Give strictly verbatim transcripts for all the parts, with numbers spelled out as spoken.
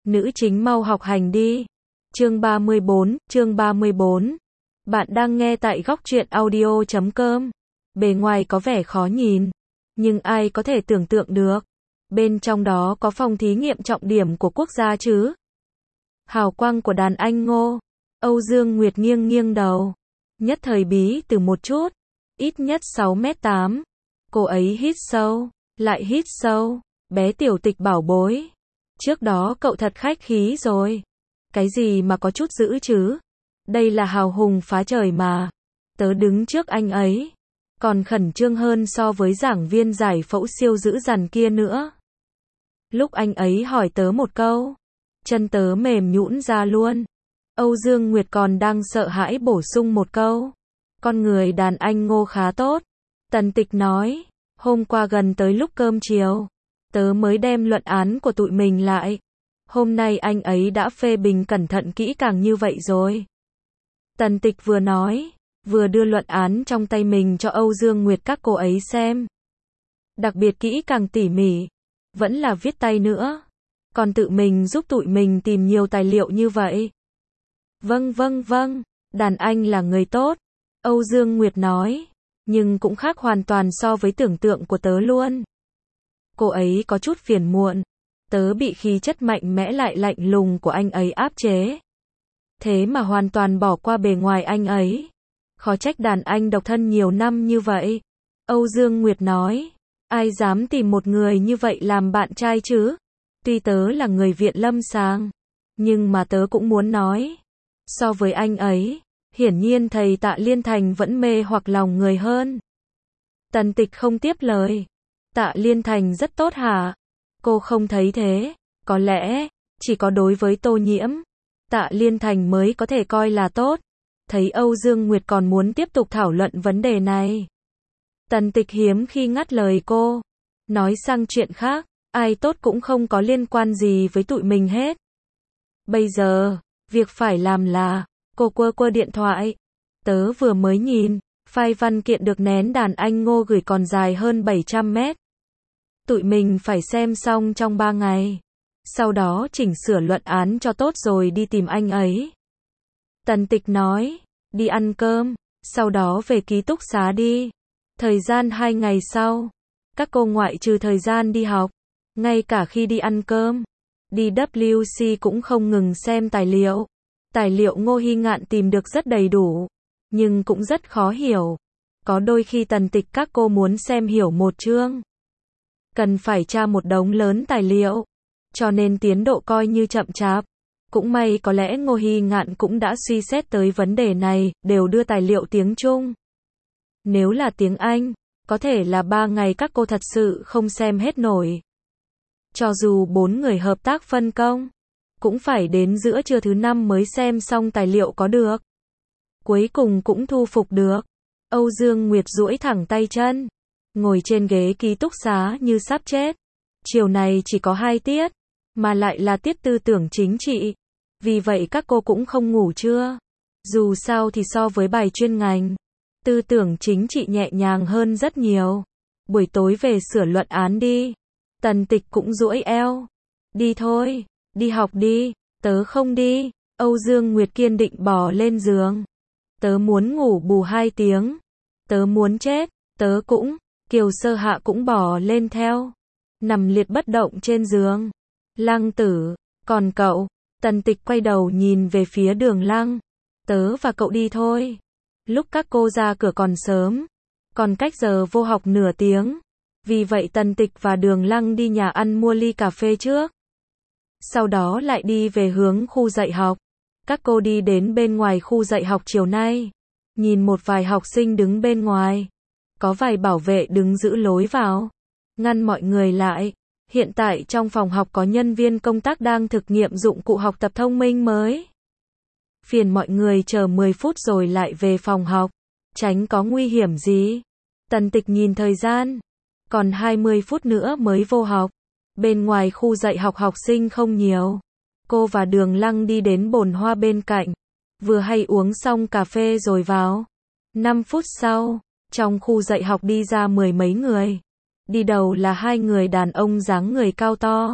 Nữ chính mau học hành đi. Chương ba mươi bốn, chương ba mươi bốn. Bạn đang nghe tại góc truyện audio chấm com. Bề ngoài có vẻ khó nhìn, nhưng ai có thể tưởng tượng được, bên trong đó có phòng thí nghiệm trọng điểm của quốc gia chứ. Hào quang của đàn anh Ngô. Âu Dương Nguyệt nghiêng nghiêng đầu. Nhất thời bí từ một chút. Ít nhất sáu mét tám. Cô ấy hít sâu, lại hít sâu. Bé tiểu tịch bảo bối. Trước đó cậu thật khách khí rồi. Cái gì mà có chút dữ chứ? Đây là hào hùng phá trời mà. Tớ đứng trước anh ấy, còn khẩn trương hơn so với giảng viên giải phẫu siêu dữ dằn kia nữa. Lúc anh ấy hỏi tớ một câu, chân tớ mềm nhũn ra luôn. Âu Dương Nguyệt còn đang sợ hãi bổ sung một câu. Con người đàn anh Ngô khá tốt. Tần Tịch nói, hôm qua gần tới lúc cơm chiều, tớ mới đem luận án của tụi mình lại. Hôm nay anh ấy đã phê bình cẩn thận kỹ càng như vậy rồi. Tần Tịch vừa nói, vừa đưa luận án trong tay mình cho Âu Dương Nguyệt các cô ấy xem. Đặc biệt kỹ càng tỉ mỉ, vẫn là viết tay nữa. Còn tự mình giúp tụi mình tìm nhiều tài liệu như vậy. Vâng vâng vâng, đàn anh là người tốt, Âu Dương Nguyệt nói, nhưng cũng khác hoàn toàn so với tưởng tượng của tớ luôn. Cô ấy có chút phiền muộn, tớ bị khí chất mạnh mẽ lại lạnh lùng của anh ấy áp chế. Thế mà hoàn toàn bỏ qua bề ngoài anh ấy. Khó trách đàn anh độc thân nhiều năm như vậy. Âu Dương Nguyệt nói, ai dám tìm một người như vậy làm bạn trai chứ? Tuy tớ là người viện lâm sàng, nhưng mà tớ cũng muốn nói, so với anh ấy, hiển nhiên thầy Tạ Liên Thành vẫn mê hoặc lòng người hơn. Tần Tịch không tiếp lời. Tạ Liên Thành rất tốt hả? Cô không thấy thế. Có lẽ, chỉ có đối với Tô Nhiễm, Tạ Liên Thành mới có thể coi là tốt. Thấy Âu Dương Nguyệt còn muốn tiếp tục thảo luận vấn đề này, Tần Tịch hiếm khi ngắt lời cô. Nói sang chuyện khác, ai tốt cũng không có liên quan gì với tụi mình hết. Bây giờ, việc phải làm là, cô quơ quơ điện thoại. Tớ vừa mới nhìn, file văn kiện được nén đàn anh Ngô gửi còn dài hơn bảy trăm mét. Tụi mình phải xem xong trong ba ngày. Sau đó chỉnh sửa luận án cho tốt rồi đi tìm anh ấy. Tần Tịch nói, đi ăn cơm, sau đó về ký túc xá đi. Thời gian hai ngày sau, các cô ngoại trừ thời gian đi học, ngay cả khi đi ăn cơm, đi W C cũng không ngừng xem tài liệu. Tài liệu Ngô Hy Ngạn tìm được rất đầy đủ, nhưng cũng rất khó hiểu. Có đôi khi Tần Tịch các cô muốn xem hiểu một chương, cần phải tra một đống lớn tài liệu, cho nên tiến độ coi như chậm chạp. Cũng may có lẽ Ngô Hy Ngạn cũng đã suy xét tới vấn đề này, đều đưa tài liệu tiếng Trung. Nếu là tiếng Anh, có thể là ba ngày các cô thật sự không xem hết nổi. Cho dù bốn người hợp tác phân công, cũng phải đến giữa trưa thứ năm mới xem xong tài liệu có được. Cuối cùng cũng thu phục được. Âu Dương Nguyệt duỗi thẳng tay chân, ngồi trên ghế ký túc xá như sắp chết. Chiều này chỉ có hai tiết, mà lại là tiết tư tưởng chính trị. Vì vậy các cô cũng không ngủ trưa. Dù sao thì so với bài chuyên ngành, tư tưởng chính trị nhẹ nhàng hơn rất nhiều. Buổi tối về sửa luận án đi. Tần Tịch cũng duỗi eo. Đi thôi, đi học đi. Tớ không đi. Âu Dương Nguyệt kiên định bò lên giường. Tớ muốn ngủ bù hai tiếng. Tớ muốn chết. Tớ cũng. Kiều Sơ Hạ cũng bò lên theo, nằm liệt bất động trên giường. Lăng Tử, còn cậu? Tần Tịch quay đầu nhìn về phía Đường Lăng. Tớ và cậu đi thôi. Lúc các cô ra cửa còn sớm, còn cách giờ vô học nửa tiếng. Vì vậy Tần Tịch và Đường Lăng đi nhà ăn mua ly cà phê trước. Sau đó lại đi về hướng khu dạy học. Các cô đi đến bên ngoài khu dạy học chiều nay, nhìn một vài học sinh đứng bên ngoài. Có vài bảo vệ đứng giữ lối vào, ngăn mọi người lại. Hiện tại trong phòng học có nhân viên công tác đang thực nghiệm dụng cụ học tập thông minh mới. Phiền mọi người chờ mười phút rồi lại về phòng học, tránh có nguy hiểm gì. Tần Tịch nhìn thời gian, còn hai mươi phút nữa mới vô học. Bên ngoài khu dạy học học sinh không nhiều. Cô và Đường Lăng đi đến bồn hoa bên cạnh, vừa hay uống xong cà phê rồi vào. năm phút sau, trong khu dạy học đi ra mười mấy người. Đi đầu là hai người đàn ông dáng người cao to,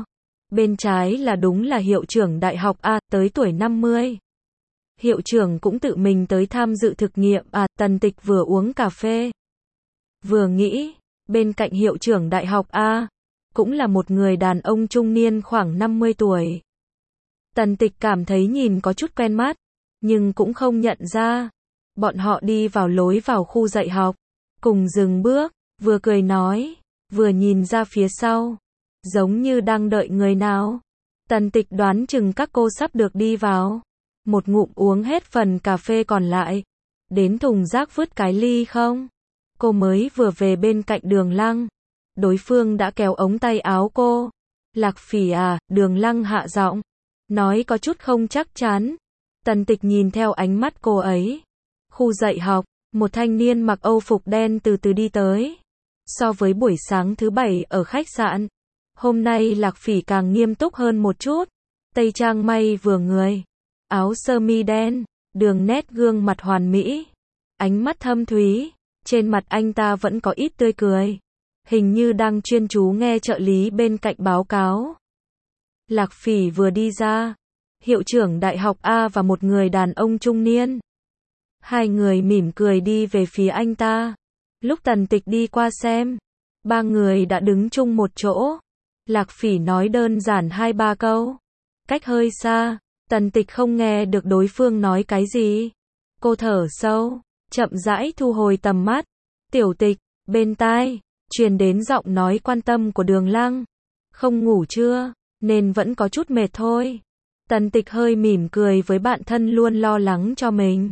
Bên trái là đúng là hiệu trưởng đại học A, tới tuổi năm mươi. Hiệu trưởng cũng tự mình tới tham dự thực nghiệm à, Tần Tịch vừa uống cà phê. Vừa nghĩ, bên cạnh hiệu trưởng đại học A, cũng là một người đàn ông trung niên khoảng năm mươi tuổi. Tần Tịch cảm thấy nhìn có chút quen mắt, nhưng cũng không nhận ra. Bọn họ đi vào lối vào khu dạy học, cùng dừng bước, vừa cười nói, vừa nhìn ra phía sau, giống như đang đợi người nào. Tần Tịch đoán chừng các cô sắp được đi vào. Một ngụm uống hết phần cà phê còn lại, đến thùng rác vứt cái ly không. Cô mới vừa về bên cạnh Đường Lăng, đối phương đã kéo ống tay áo cô. Lạc Phỉ à, Đường Lăng hạ giọng, nói có chút không chắc chắn. Tần Tịch nhìn theo ánh mắt cô ấy. Khu dạy học, một thanh niên mặc âu phục đen từ từ đi tới. So với buổi sáng thứ bảy ở khách sạn, hôm nay Lạc Phỉ càng nghiêm túc hơn một chút. Tây trang may vừa người, áo sơ mi đen, đường nét gương mặt hoàn mỹ, ánh mắt thâm thúy, trên mặt anh ta vẫn có ít tươi cười, hình như đang chuyên chú nghe trợ lý bên cạnh báo cáo. Lạc Phỉ vừa đi ra, hiệu trưởng đại học A và một người đàn ông trung niên. Hai người mỉm cười đi về phía anh ta. Lúc Tần Tịch đi qua xem, ba người đã đứng chung một chỗ. Lạc Phỉ nói đơn giản hai ba câu, cách hơi xa, Tần Tịch không nghe được đối phương nói cái gì. Cô thở sâu, chậm rãi thu hồi tầm mắt. Tiểu Tịch, bên tai truyền đến giọng nói quan tâm của Đường Lăng. Không ngủ chưa, nên vẫn có chút mệt thôi. Tần Tịch hơi mỉm cười với bạn thân luôn lo lắng cho mình.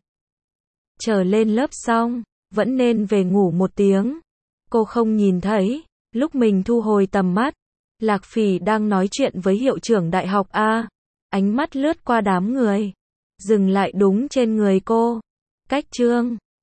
Trở lên lớp xong, vẫn nên về ngủ một tiếng. Cô không nhìn thấy, lúc mình thu hồi tầm mắt, Lạc Phỉ đang nói chuyện với hiệu trưởng đại học A. Ánh mắt lướt qua đám người, dừng lại đúng trên người cô. Cách chương